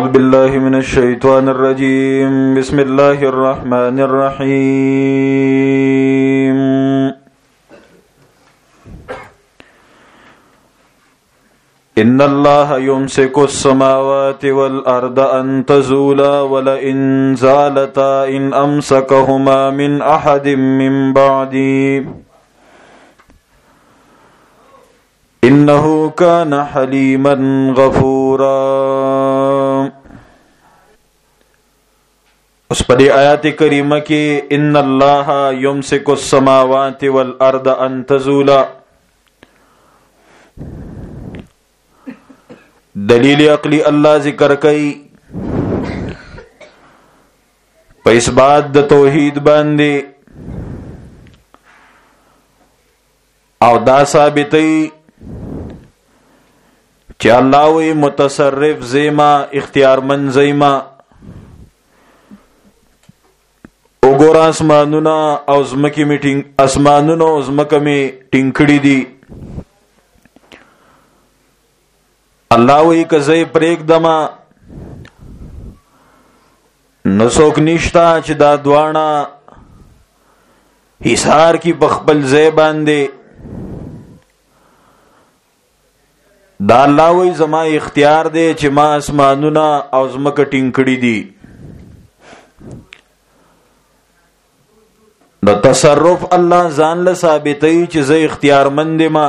بالله من الشيطان الرجيم بسم الله الرحمن الرحيم إن الله يمسك السماوات والأرض أن تزولا ولئن زالتا إن أمسكهما من أحد من بعدي إنه كان حليما غفورا. اس پدی آیات کریمہ کی ان اللہ یمسک السماوات والارض ان تزولا دلیل عقلی اللہ ذکر کئی پا اس بات دا توحید باندے او دا ثابتی چی اللہ وی متصرف زیما اختیار من زیما اگورا اسمانونا او زمکی می اسمانونا او زمکا می ٹنکڑی دی اللہ وی کزی پریک دما نسوک نشتا چی دا دوانا حسار کی بخبل زیبان دے دا اللہ وی زما اختیار دے چی ما اسمانونا او زمکا ٹنکڑی دی. دا تصرف اللہ زان لثابتی چی زی اختیار مند ما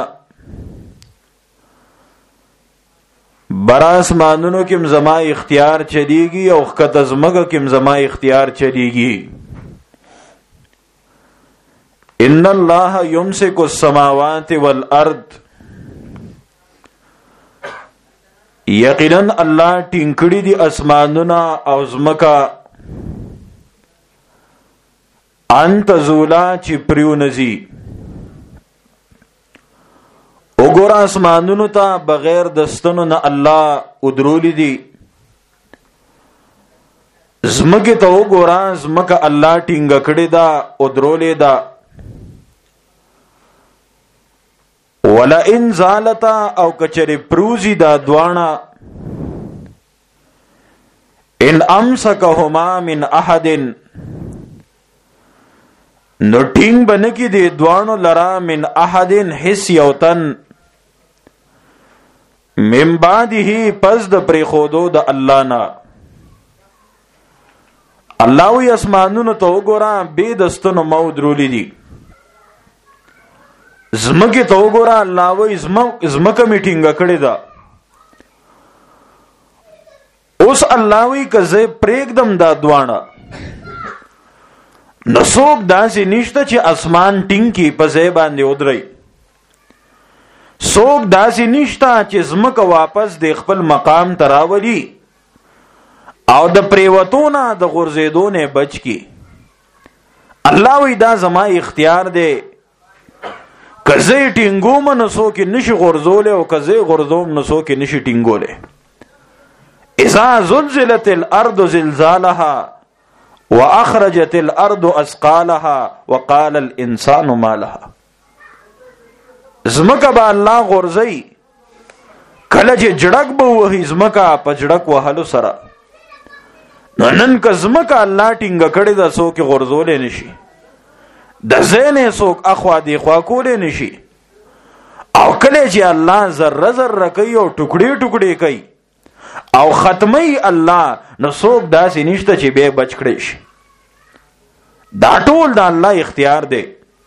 برا اسمانونو کم زما اختیار چلیگی او خکت ازمکا کم زما اختیار چلیگی. ان اللہ یمسک السماوات والارض یقیناً اللہ ٹنکڑی دی اسمانونا او زمکا ان تزولا چی پریو نزی اگورا اسمانونو تا بغیر دستنو نا اللہ ادرولی دی زمکی تا اگورا زمکا اللہ ٹنگکڑی دا ادرولی دا وَلَئِن زَالَتَا او کچری پروزی دا دوانا ان امسکہما من احدن نو ٹینگ بنکی دے دوانو لرا من احدن حس یوتن من بعدہی پس دا پریخودو دا اللہ نا. اللہ وی اسمانونو تو گورا بے دستنو مود رولی دی زمکی تو گورا اللہ وی زمکا میٹنگا کڑی دا اس اللہ وی کزے پریک دم دا دوانا نسوک دا سی نشتا چی اسمان ٹنکی پزے باندے ادرائی سوک دا سی نشتا چی زمکا واپس دے خپل مقام تراولی او دا پریوتونا دا غرزیدونے بچ کی. اللہ وی دا زما اختیار دے کزے ٹنگوم نسو کی نشی غرزولے او کزے غرزوم نسو کی نشی ٹنگولے. اذا زلزلت الارض زلزالها واخرجت الارض اسقالها وقال الانسان ما لها. زمکا با اللہ غرزی کلچ جڑک با وحی زمکا پا جڑک وحلو سرا نن کا زمکا اللہ ٹنگا کڑی دا سو کی غرزولے نشی دا زین سوک اخوا دی خوا کولے نشی او کلے چی اللہ ذر ذر کئی او ٹکڑی ٹکڑی کئی او ختمی اللہ نو سوک دا سی نشتا چی بے بچ کڑیش. دا ټول دا اللہ اختیار دے.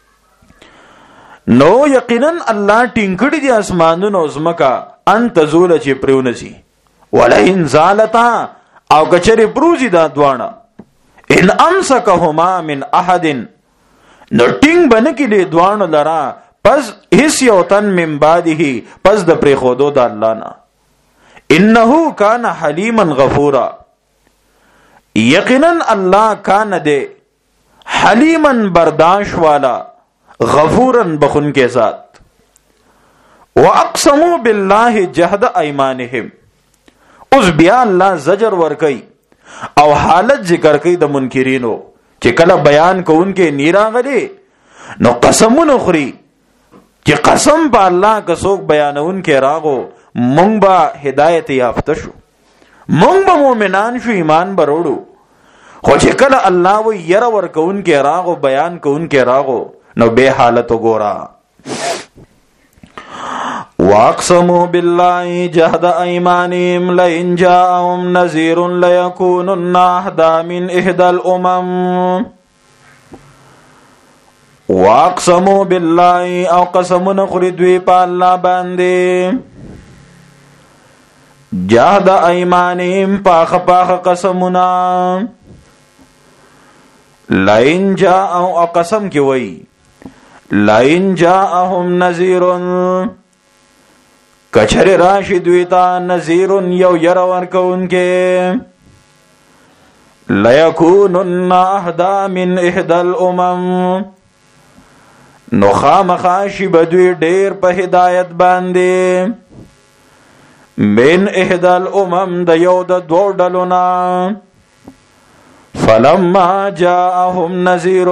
نو یقیناً اللہ ٹنکڑی دی اسمانون او زمکا ان تزول چی پریونسی ولئن زالتا او کچری پروزی دا دوانا ان امسکہما من احدن نو ٹنگ بنکی دی دوانو لرا پس حس یوتن من بعدہی پس دا پریخودو دا اللہ نا. انہو کان حلیما غفورا یقیناً اللہ کان دے حلیما برداشت والا غفورا بخن کے ساتھ. وَأَقْسَمُوا بِاللَّهِ جَهْدَ أَيْمَانِهِمْ اس بیا اللہ زجر ورکی او حالت ذکر کئی دا منکرینو چی کلا بیان کو ان کے نیرا غلی نو قسمون اخری چی قسم پا اللہ کسوک بیان ان کے راغو منگ با ہدایت یافتشو مونږ به مؤمنان شو، ایمان بروړو. خو چې کله الله و ير ورکون کې راغو، بیان کون کې راغو، نو به حالت وګورا. واقسموا بالله جهد ايمانهم لئن جاءهم نذير ليكونن اهدى من احدى الامم. واقسموا بالله او قسمنا خردوی پا اللہ باندے، جهد ایمانهم پاخ پاخ قسمنا، لئن جاءهم او قسم کی وئی لئن جاءهم نذیر کچر راشدویتا نذیر یو یرور کون کے، لیکونن اهدى من احدى الامم نو خامخاشی بدوی ډیر په هدایت باندې، من احدى الامم د یو د دوه ډلونا. فلما جاءهم نذیر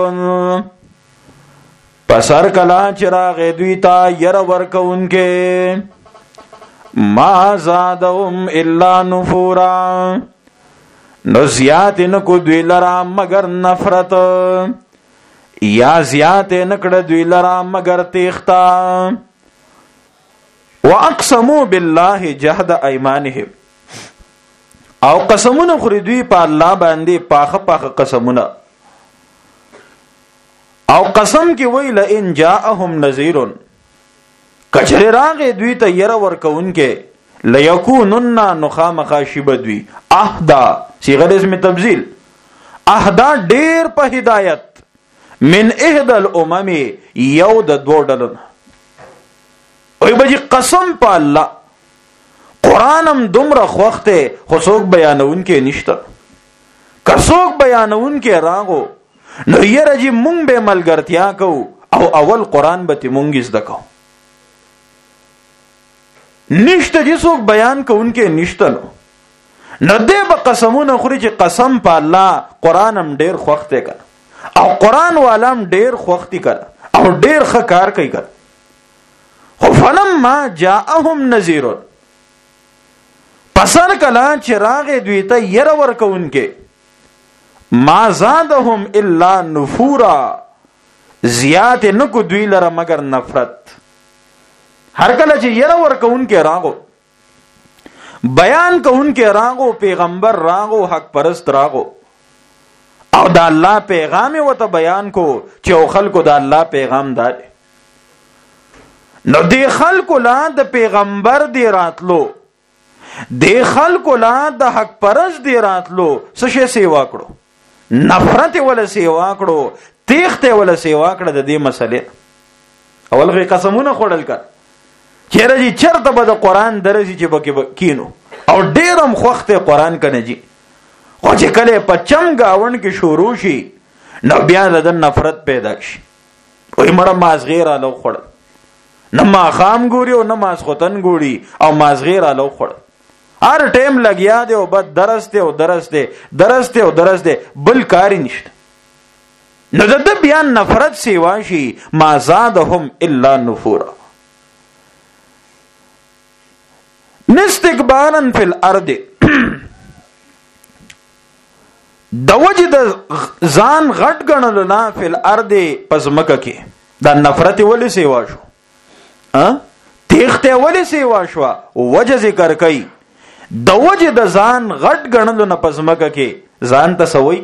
پسر کلا چراغ دوی تا یر ورکونکے، ما زادهم الا نفورا نو زیات نکو دوی لرا مگر نفرت، یا زیات نکڑ دوی لرا مگر تیختا. واقسموا بالله جهد ایمانهم او قسمونه خوري دوی په الله باندې پاخه پاخه قسمونه، او قسم کې وی لئن جاءهم نذیر کچره راغې دوی ته ير ورکون کې، ليكونن نخام خاشب دوی اهدا صيغه اسم تبذيل، اهدا ډیر په هدایت، من احدى الامم یو د دوه ډلو. وای بجی قسم په الله قرآنم دومره خوخته خو څوک بیانون کې نشته. که څوک بیانون کې راغو نو یره جی مونږ به ملګرتیا کو او اول قرآن به مونږ زده کو. نشته جی څوک بیان کوون کې نشته نو دې به قسمونه خوري چې قسم په الله قرآنم ډیر خوخته کړه او قرآن والام ډیر خوختی کړه او ډیر ښه کار کوي کړه. خو فلما جاءهم نذیر پسر کلا چراغ دوی ته ير ورکون کې، ما زادهم الا نفورا زیات نکو دوی لره مگر نفرت. هر کله چې ير ورکون کې راغو، بیان کون کې راغو، پیغمبر راغو، حق پرست راغو او دا الله پیغام وته بیان کو چې خلکو دا الله پیغام دار، نو دی خلکو لا د پیغمبر دی راتلو، دی خلکو لا د حق پرست دی راتلو، سشه سیوا کړو، نفرت ولا سیوا کړو، تیخته ولا سیوا کړه د دې مسلې. اول غي قسمونه خوړل کړه چیرې جی چرته به د قران درځي چې بکې کینو او ډیرم خوخته قران کنه جی. خو چې کله په چم گاون کې شروع شي نو بیا د نفرت پیدا شي. وای مړه مازغیر الو خړ نه ما خام ګوري او نه ما سختن ګوري او مازغیر الو خړ هر ټیم لګیا دی او بد درسته او درسته او درسته بل کاری نشته. نو د بیان نفرت سیوا شي، ما زادهم الا نفورا. نستكبارا فی الارض د وجه د ځان غټ ګڼلو نه فی الارض پس مکه کې د نفرت ولې سیوا شو، تیخته ولې سیوا شو، وجه ذکر کوي د وجه د ځان غټ ګڼلو نه پس مکه کې ځان ته سوي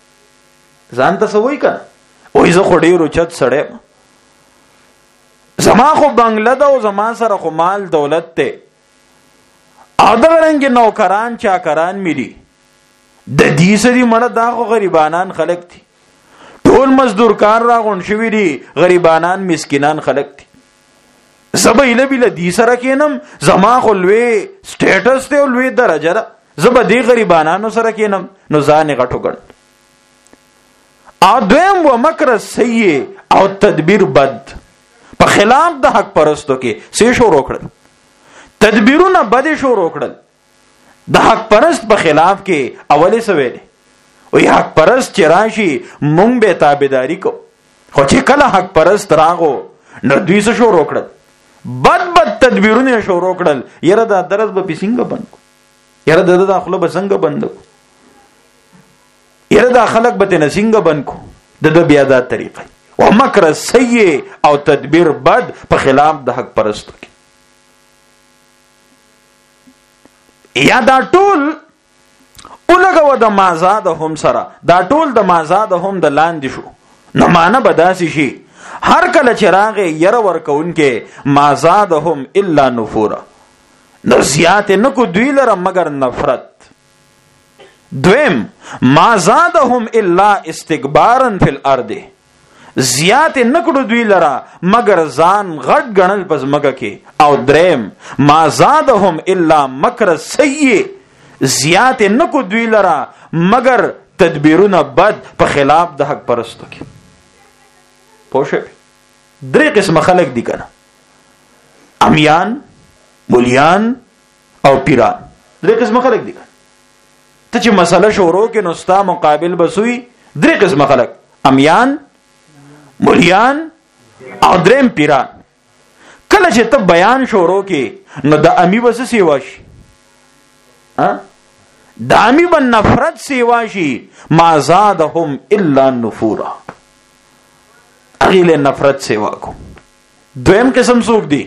کړه وای زه خو ډیر اوچت سړی زما خو بنگله ده او زما سره خو مال دولت ته او دغه رنګ نوکران چاکران ملي د دې سری مړه دا خو غریبانان خلک دي، ټول مزدور کار راغون شوی دي، غریبانان مسکینان خلک دي. زبېله بل دې سره کینم، زما خو لوی سټیټس ته لوی درجه ده، زب دې غریبانانو سره کینم نو ځان غټو ګڼ. ا دویم و مکر سیئ او تدبیر بد په خلاف د حق پرستو کې څه شروع کړل، تدبیرونه بد شروع کړل. د حق پرست په خلاف کې اولې سویل وی حق پرست چې راشي مونږ به تابعداري کو، خو چې کله حق پرست راغو نو دوی څه شروع کړل، بد تدبیرونه شروع کړل. یره دا درس به پیسنګ بند کو، یره د داخله بسنګ بندو یره دا خلق به تنسنګ بند کو د بیا دا طریقه او مکر سیء او تدبیر بد په خلاف د حق پرستو کې یا دا ټول اولګو د مازادهم سره دا ټول د مازادهم د لاندې شو نو معنا بداسي شي هر کله چراغ ير ورکون کې مازادهم الا نفورا نو زیات نه کو دوی لره مگر نفرت دویم مازادهم الا استكبارا فی الارض زیات نه کو دوی لره مگر ځان غټ غنل پس مګه کې او دریم مازادهم الا مکر سیء زیات نه کو دوی لره مگر تدبیرونه بد په خلاف د حق پرستو کې پوښه درې قسم خلق دي کنه امیان مولیان او پیران درې قسم خلق دي ته چې مسله شروع کې نو ستا مقابل بسوي درې قسم خلق امیان مولیان او دریم پیران کله چې ته بیان شروع کې نو د امی بس سیوا شي د امی بن نفرت سیوا شي ما زادهم الا نفورا اغیل نفرت سیوا کو دویم قسم سوک دی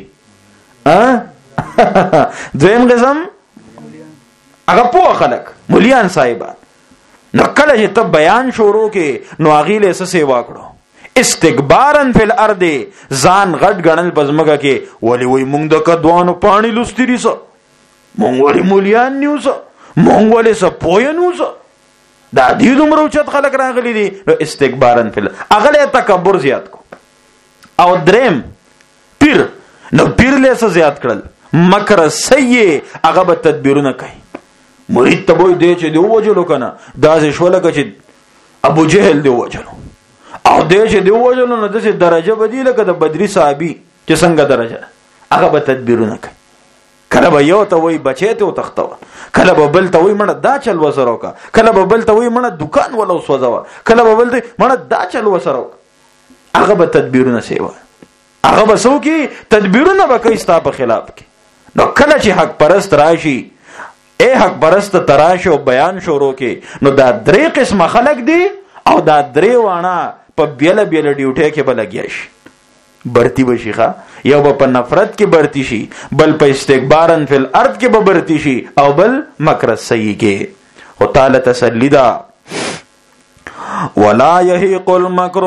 دویم قسم اگا پو خلق مولیان صاحبان نو کله چې ته بیان شروع کې نو اغیل ایسا سیوا کړو استکبارن فی الارض ځان غټ غنل پزمګه کې ولی وی مونږ د کدوانو پانی لستری سو مونږ ولی مولیان نیوسو مونږ ولی سو پوینوسو دا دې دومره چت خلک راغلي دي استکبارن فی اغله تکبر زیات کو او دریم پیر نو پیر له څه زیات کړل مکر سیء هغه به تدبیرونه کوي مرید ته وای دی چې دی وجلو کنه دا ځ شولګه چې ابو جهل دی وجلو او دې چې دی وجلو نو د درجه بدیله کده بدری صحابي چې څنګه درجه هغه به تدبیرونه کوي کله به یو ته وای بچی ته تختو کله به بل ته وای مړه دا چل وسرو کا کله به بل ته وای مړه دکان ولا وسوځوا کله به بل ته مړه دا چل وسرو هغه به تدبیرونه سیوا هغه به سو کی تدبیرونه به کوي ستا په خلاف کې نو کله چې حق پرست راشي اے حق پرست تراش او بیان شروع کې نو دا درې قسم خلق دي او دا درې وانه په بیل بیل ډیوټه کې بلګیا شي برتی بشي ښا یو په نفرت کې برتی شي بل په استکبارن فی الارض کې به برتی شي او بل مکر سیء کې او تعالی تسلیدا ولا یحیق المکر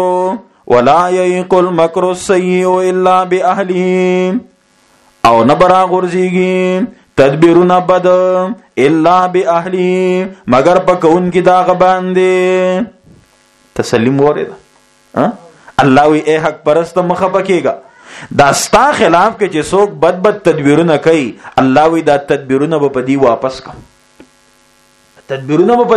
السیء الا باهله او نبرا غرزیږي تدبیرونه بد الا باهله مگر په کون کې دا غباندې تسلیم ورید الله وی اے حق پرست مخه پکېګا دا ستا خلاف کې چې څوک بد تدبیرونه کوي الله وی دا تدبیرونه به پدی واپس کم د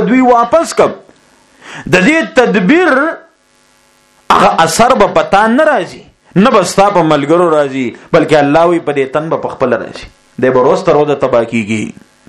دې تدبیر هغه اثر به پتا نه راځي نه بستا په ملګرو راځي بلکې الله وی په دې تن په خپل راځي د بروز تر ودا تبا کیږي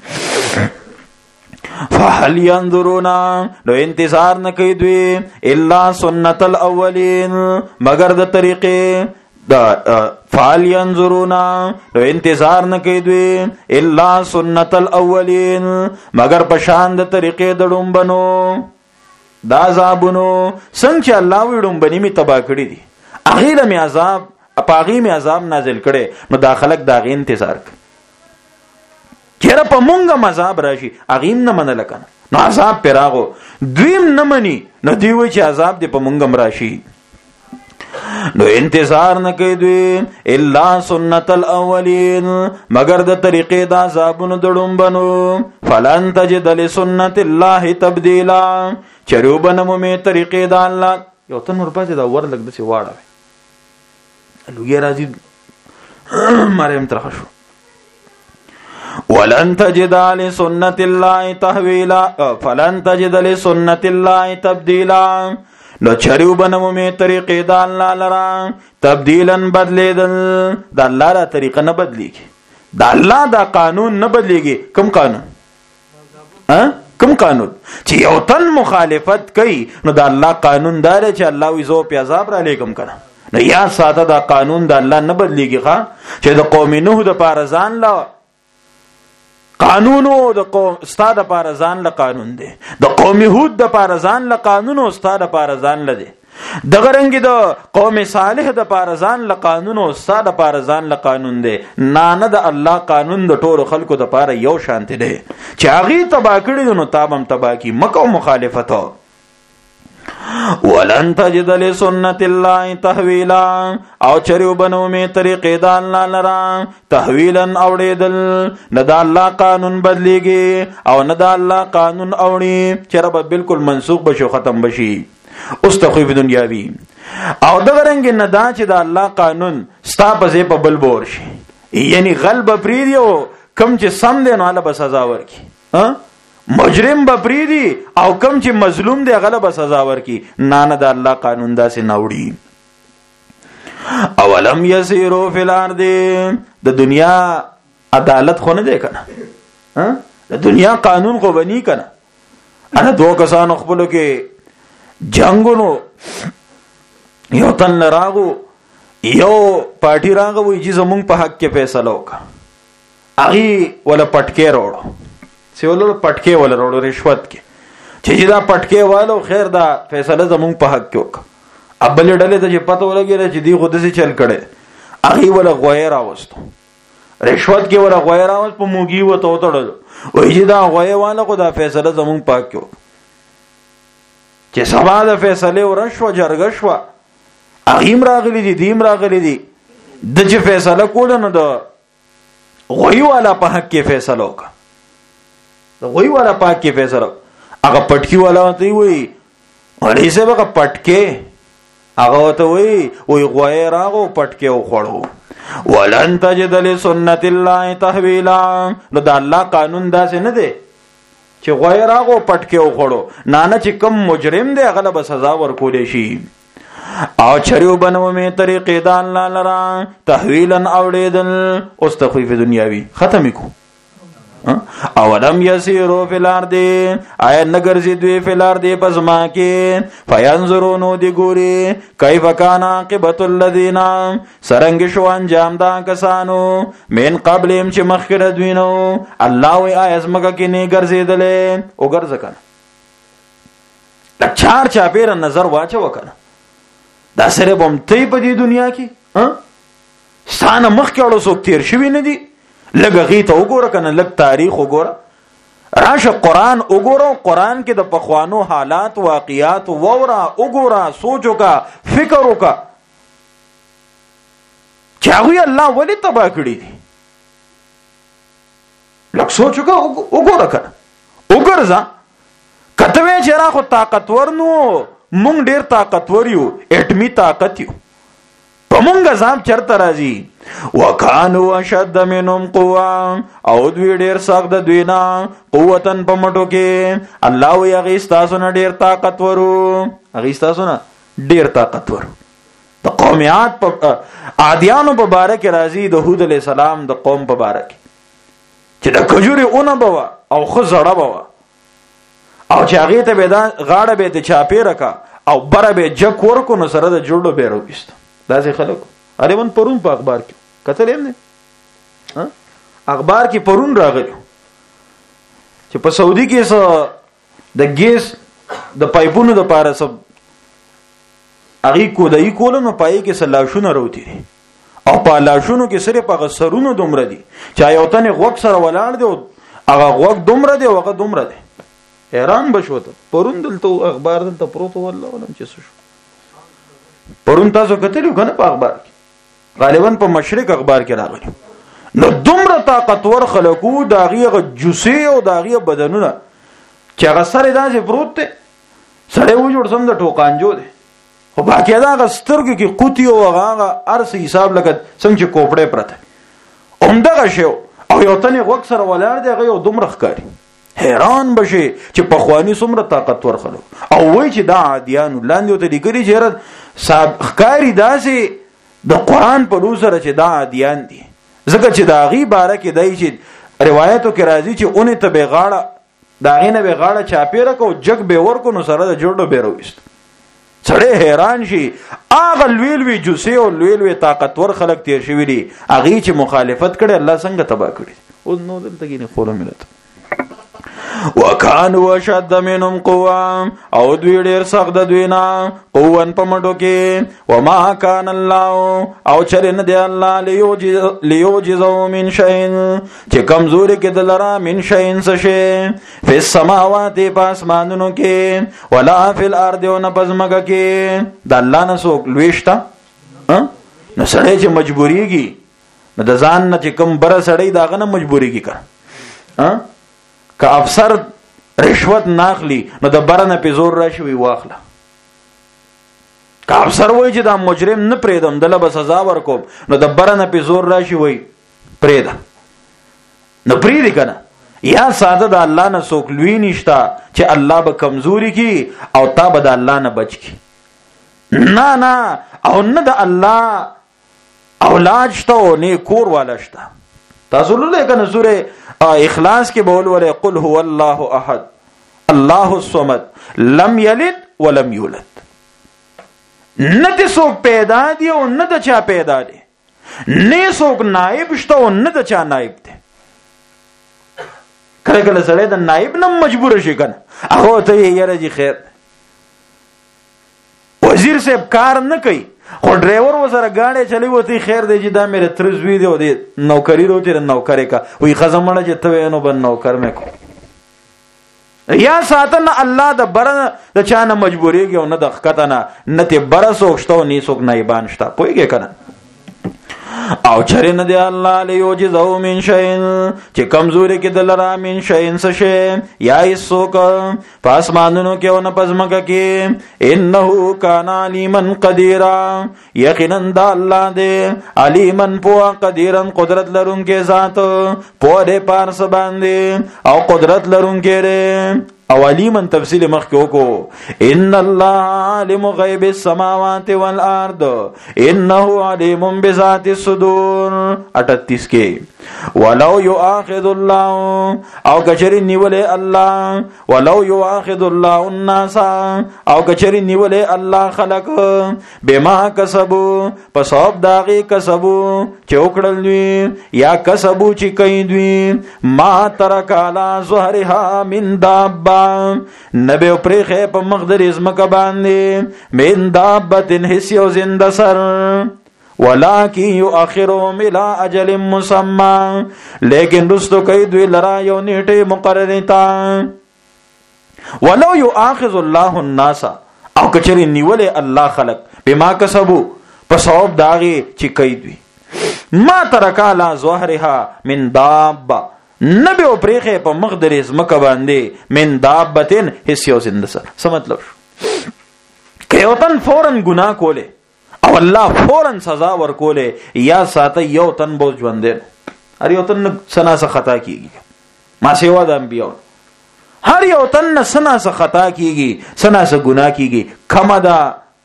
فهل ينظرون لو انتظار نه کوي دوی الا سنت الاولين مگر د طریقې دا فهل ينظرون لو انتظار نه کوي دوی الا سنت الاولين مگر په شان د طریقې د ډومبنو دا عذابونو څنګه الله وی ډومبني می تبا کړی دي اغیله می عذاب اپاغي می عذاب نازل کړي نو دا خلک دا غي انتظار کوي چیرې په مونږه مذاب راشي اغیم نه منل کنه نو عذاب پیراغو دویم نه مني نو دی وی چې عذاب دې په مونږه راشي نو انتظار نه کوي دوی الا سنت الاولین مگر د طریقې د عذابونو دړم بنو فلن تجد لسنت الله تبديلا چروبنمو می طریقې د الله یو تن ور پاتې دا ور لګ د سی واړه لوګي راځي مریم ترخه شو ولن تجد لسنت الله تحویلا فلن تجد لسنت الله تبدیلا نو چریو بنمو می طریقې د الله لرا تبدیلا بدلیدل د الله را طریقه نه بدلیږي د الله دا قانون نه بدلیږي کوم قانون کوم قانون چې یو تن مخالفت کوي نو د الله قانون دار چې الله وی زو په عذاب را لګم کنه نو یا ساده دا قانون د الله نه بدلیږي ښا چې د قوم نوح د پارزان لا قانونو د قوم استاد لپاره ځان له قانون دی، د قوم هود د لپاره ځان له قانون او استاد لپاره ځان له دی، دغه رنګ د قوم صالح د لپاره ځان له قانون او استاد لپاره ځان له قانون دی. نه د الله قانون د ټولو خلکو د لپاره یو شانتی دی چې هغه تبا کړی نو تابم تبا کی مکو مخالفت. ولن تجد لسنت الله تحویلا او چریو بنو می طریقې د الله لرا تحویلا اوړېدل، نه د الله قانون بدلیږي او نه د الله قانون اوړي چې رب بالکل منسوخ بشو ختم بشي. اوس تخویف دنیاوی او دغه رنګ نه دا چې د الله قانون ستا په ځای په بل بور شي، یعنی غلب پریدي او کم چې سم دی نو الله به سزا ورکي، مجرم به پریدي او کم چې مظلوم دی غلب به سزا ورکي. نه د الله قانون داسې نوړي. اولم یسیرو فی الارض، د دنیا عدالت خو نه دی کنه، د دنیا قانون خو بنی کنه. انا دو کسانو خپلو کې جنگونو یو تن راغو، یو پارٹی راغو وی چې زمونږ په حق کې فیصله وکړه، هغه ولا پټکې وروړو سیولو پټکې ولا وروړو رشوت کې چې دا پټکې والو خیر دا فیصله زمونږ په حق کې وکړه. ابل ډلې ته چې پته ولګی چې دی خود سي چل کړي، هغه ولا غویر راوستو رشوت کې ولا غویر راوست په موګي وته وتړل، وای چې دا غویر والا خو دا فیصله زمونږ په حق کې وکړه. چې سبا د فیصله ورشو جرګه شو، اغیم راغلی دي دیم راغلی دي د چې فیصله کول نه د غوی والا په حق کې فیصله وکړه، د غوی والا په حق کې فیصله. هغه پټکی والا ته وی ولی سه هغه پټکی هغه ته وی غوی راغو پټکی وخړو. ولن تجد لسنت الله تحویلا، نو د الله قانون داسې نه دی چې غوی راغو پټکی وخړو، نه چې کم مجرم دی هغه به سزا ورکول شي. او چریو بنو می طریقې د الله لرا تحویلا اوړېدل. اوس تخویف دنیاوی ختم کو. اولم یسیرو فی الارض، آیا نگرزی دوی فی الارض پزما کې فینظرو نو دی ګوري کیف کان عاقبت الذین سرنګ شو انجام دا کسانو من قبلهم چې مخکره دوی نو. الله وی آیا زمګه کې نه ګرځیدلې او ګرځ کنه لچار چاپیر نظر واچو کنه دا سره بم تی په دې دنیا کې ستانه مخکې اړو څوک تیر شوی نه دی. لږ غي ته وګوره کنه، لږ تاریخ وګوره، راشه قرآن وګوره، قرآن کې د پخوانو حالات واقعات ووره وګوره، سوچ وکا فکر وکا چې هغه الله ولې تبا کړی دي. لږ سوچ وکا وګوره کنه وګرځه کته وی چې را خو طاقتور نو مونږ ډیر طاقتور یو، اټمی طاقت یو، په مونږ ځام چرته راځي. وکانو اشد منهم قوه، او دوی ډیر سخت د دوی نه قوتن په مټو کې. الله وی هغه ستاسو نه ډیر طاقتورو، هغه ستاسو نه ډیر طاقتور. د قومیات په عادیانو په باره کې راځي، د هود علی السلام د قوم په باره کې چې د کجوري اونه بوا او خو زړه بوا، او چې هغه ته به دا غاړه به ته چاپی رکا او بره به جک ورکو نو سره د جوړو به رويست. دا ځي خلکو اره ون پرون په اخبار کې کتل هم نه اخبار کې پرون راغلی چې په سعودي کې د ګیس د پایپونو د پاره سب اغي کو دای کولنو پای کې سلاشونه وروتي او په لاشونو کې سره په غسرونو دومره دي چې یو تنه غوک سره ولاړ دی او هغه غوک دومره دی او هغه دومره دی. حیران بشوته پرون دلته اخبار دلته پروت والله ولم چې شو پرون تاسو کتلو کنه په اخبار کې غالبا په مشرق اخبار کې راغلی. نو دومره طاقتور خلکو داغه جوسي او داغه بدنونه چې هغه سره داسې پروت دی سړی و جوړ سم د ټوکانجو دی، خو باقي دا غسترګو کې قوتي او هغه ارس حساب لکه څنګه چې کوپړې پرته اومدغه شو او یو تنه وک سره ولاړ دی هغه یو دومره ښکاری. حیران بشي چې په خواني څومره طاقتور خلک او وای چې دا عادیان لاندې ته لګري چې صاحب ښکاری داسې د قران په لور سره چې دا عادیان دي، ځکه چې دا غي باره کې دای چې روایتو کې راځي چې اونې ته به غاړه دا غینه به غاړه چاپیره کو جګ به ورکو نو سره د جوړو به رويست سړی حیران شي هغه لوی جوسي او لوی طاقتور خلک تیر شوي دي هغه چې مخالفت کړي الله څنګه تباہ کړي او نو دلته کې نه خور ملت وکانو اشد منهم قوه او دوی ډیر سخت د دوی نه قوان په مټو کې وما کان الله او چرنه دی الله لیوجزو من شین چې کمزوري کې دلرا من شین څه شي په السماوات پاسمانونو کې ولا فی الارض او نه پزماګه کې د الله نه څوک لويشتا نو سړی چې مجبوریږي نو د ځان نه چې کوم بر سړی داغه نه مجبوریږي کا که افسر رشوت ناخلی نو د برنه په زور راشي وی واخله که افسر وای چې دا مجرم نه پریدم دله به سزا ورکوم نو د برنه په زور راشي وی پریدا نو پریدي کنه یا ساده د الله نه څوک لوی نشتا چې الله به کمزوري کی او تا به د الله نه بچ کی نه او نه د الله اولاد شته او نه کور والا شته تاسو له کنه سوره اخلاص کې بول وره قل هو الله احد الله الصمد لم يلد ولم يولد نه د څوک پیدا دی او نه د چا پیدا دی نه څوک نائب شته او نه د چا نائب دی کله کله سره د نائب نه مجبور شي کنه هغه ته یې راځي خیر وزیر صاحب کار نه کوي خو ډرایور وسره گاڑی چلی وتی خیر دی چې دا مې ترزوی دی او دی نوکری دوتی نوکری کا وی خزمړه چې ته نو بن نوکر مې کو یا ساتن الله د بر د چانه مجبوریږي او نه د خکتنه نه ته بر سوچتو نه سوک نه ایبان شتا پویږي کنه او چرنه دی الله لیوجزو من شین چې کمزوري کې دلرا من شین څه شي یا ایسوک پاسمانونو کې او نه پزماګه کې انه کان علیمن قدیر یقینا د الله دی علیمن پو قدیرن قدرت لرونکي ذات په دې پارس باندې او قدرت لرونکي او علیمن تفصیل مخ کې وکړو ان الله عالم غیب السماوات والارض انه علیم بذات الصدور 38 کې ولو یؤاخذ الله او کچری نیولې الله ولو یؤاخذ الله الناس او کچری نیولې الله خلق بما کسبوا پسوب داغي کسبو چوکړل دوی یا کسبو چې کوي دوی ما ترک علی ظهرها من دابه نبی پریخه په مقدر ازمکه باندې من دابتن حسی او زنده سر ولکن یؤخرهم الى اجل مسمى لیکن رستو کوي دوی لرا یو نیټه مقرره تا ولو یؤاخذ الله الناس او کچری نیولې الله خلق بما کسبو په ثواب داغي چې کوي دوی ما ترکا لا ظهرها من دابه نبی او پریخه په مقدر ازمکه باندې من دابتن حسی او زنده سر څه مطلب که یو تن فورن گناه کوله او الله فورن سزا ورکوله یا ساته یو تن بو ژوندې هر یو تن سنا څه خطا کیږي ما سیوا د انبیاء هر یو تن سنا څه خطا کیږي سنا څه گناه کیږي کما دا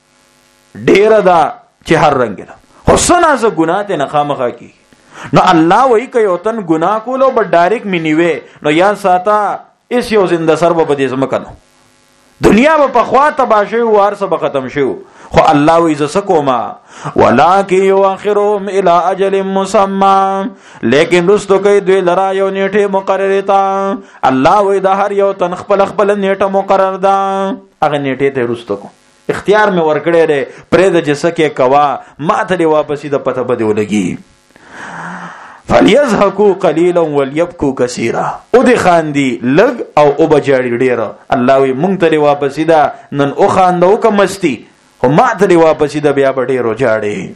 ډیر دا چې هر رنگ دا خو سنا څه گناه ته نه خامخا کیږي نو الله وای ک یو تن گناه کولو بل ډایرک منیوي نو یا ساته اس یو زنده سر به دې زما کنو دنیا په خوا تباشه وار سب ختم شو خو الله وای ز سکوما ولکن یؤخرهم الى اجل مسمى لیکن رستو کوي دوی لرا یو نیټه مقرره تا الله وای دا هر یو تن خپل نیټه مقرر ده هغه نیټه ته رستو کو اختیار می ورکړې ده پرې د جسکه کوا ماته دی واپسی د پته بده ولګي فلیضحکوا قلیلا ولیبکوا کثیرا او د خاندي لګ او او بجاړي ډیر الله وی مونږ ته واپسی دا نن او خاندو کمستی خو ما ته واپسی دا بیا ډیرو جاړي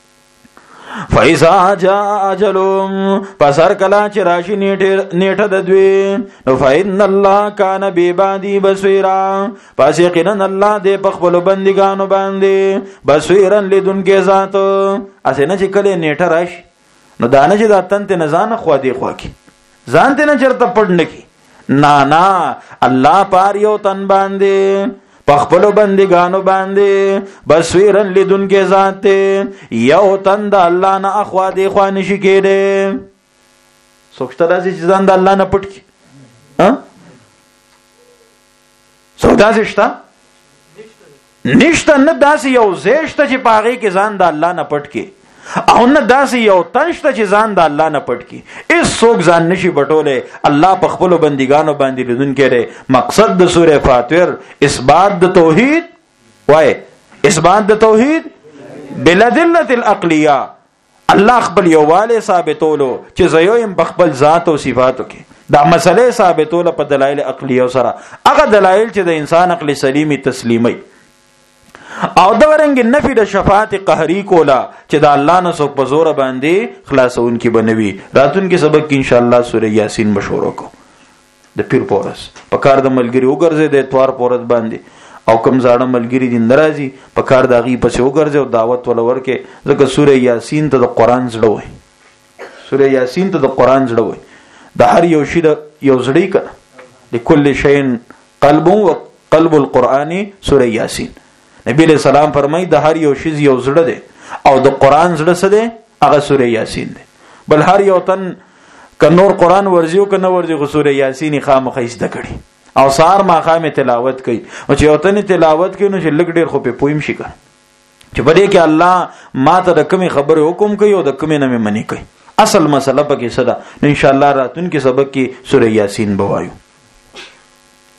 فایزا جاء اجلهم پسر کلا چې راشي نیټه د دوی نو فإن الله کان بعبادی بصیرا پس یقینا الله دې په خپل بندګانو باندې بصیرن لیدونکو ذات اسنه چې کله نیټه راشي نو دانه چې د تن ته نزان خو دی خو کی ځان ته نه چرته پړنه کی نا الله پار یو تن باندې پخپل بندگانو باندې بصیرن لیدونکو ذات یو تن د الله نه اخوا دی خو نشي کېده سوچته راځي چې ځان د الله نه پټ کی ها سودا زشتا نشته نه داسې یو زیشته چې پاغه کې ځان د الله نه پټ کې، او نه داسې یو تنشته چې ځان د الله نه پټ کې. هیڅ څوک ځان نشي پټوله. الله په خپل بندګانو باندې لیدونکی دی. مقصد د سوره فاتر اثبات د توحید، وای اثبات د توحید بالادله العقلیه. الله خپل یوواله ثابتولو چې زيویم په خپل ذات او صفاتو کې دا مسله ثابتوله په دلایل عقلیه سره، هغه دلایل چې د انسان عقل سلیمي تسلیمي. او دا ورنګ نفي د شفاعت قهري کولا چې د الله نه څوک په زور باندې خلاصون کې بنوي. راتون کې سبق کې ان شاء الله سوره یاسین مشورو کو د پیر پورس په کار د ملګری وګرځي د اتوار پورت باندې، او کم زاړه ملګری دین ناراضي په کار د غي پسې وګرځي او دعوت ولور کې، ځکه سوره یاسین ته د قران زړه وای. سوره یاسین ته د قران زړه وای. د هر یو شی د یو زړی کړه لكل شيء قلب وقلب القرآن سوره یاسین. نبی علیہ السلام فرمای د هر یو شی یو زړه دی او د قران زړه څه دی؟ هغه سوره یاسین دی. بل هر یو تن ک نور قران ورزیو ک نه ورزیو سوره یاسین خامخې زده کړي او سار ما خامه تلاوت کوي. او چې یو تن تلاوت کوي نو چې لګ ډیر خو په پویم شي کړ چې بده کې الله ما ته د کومې خبره حکم کوي او د کومې نه منی کوي. اصل مسله پکې څه ده؟ ان شاء الله راتون کې سبق کې سوره یاسین بوایو.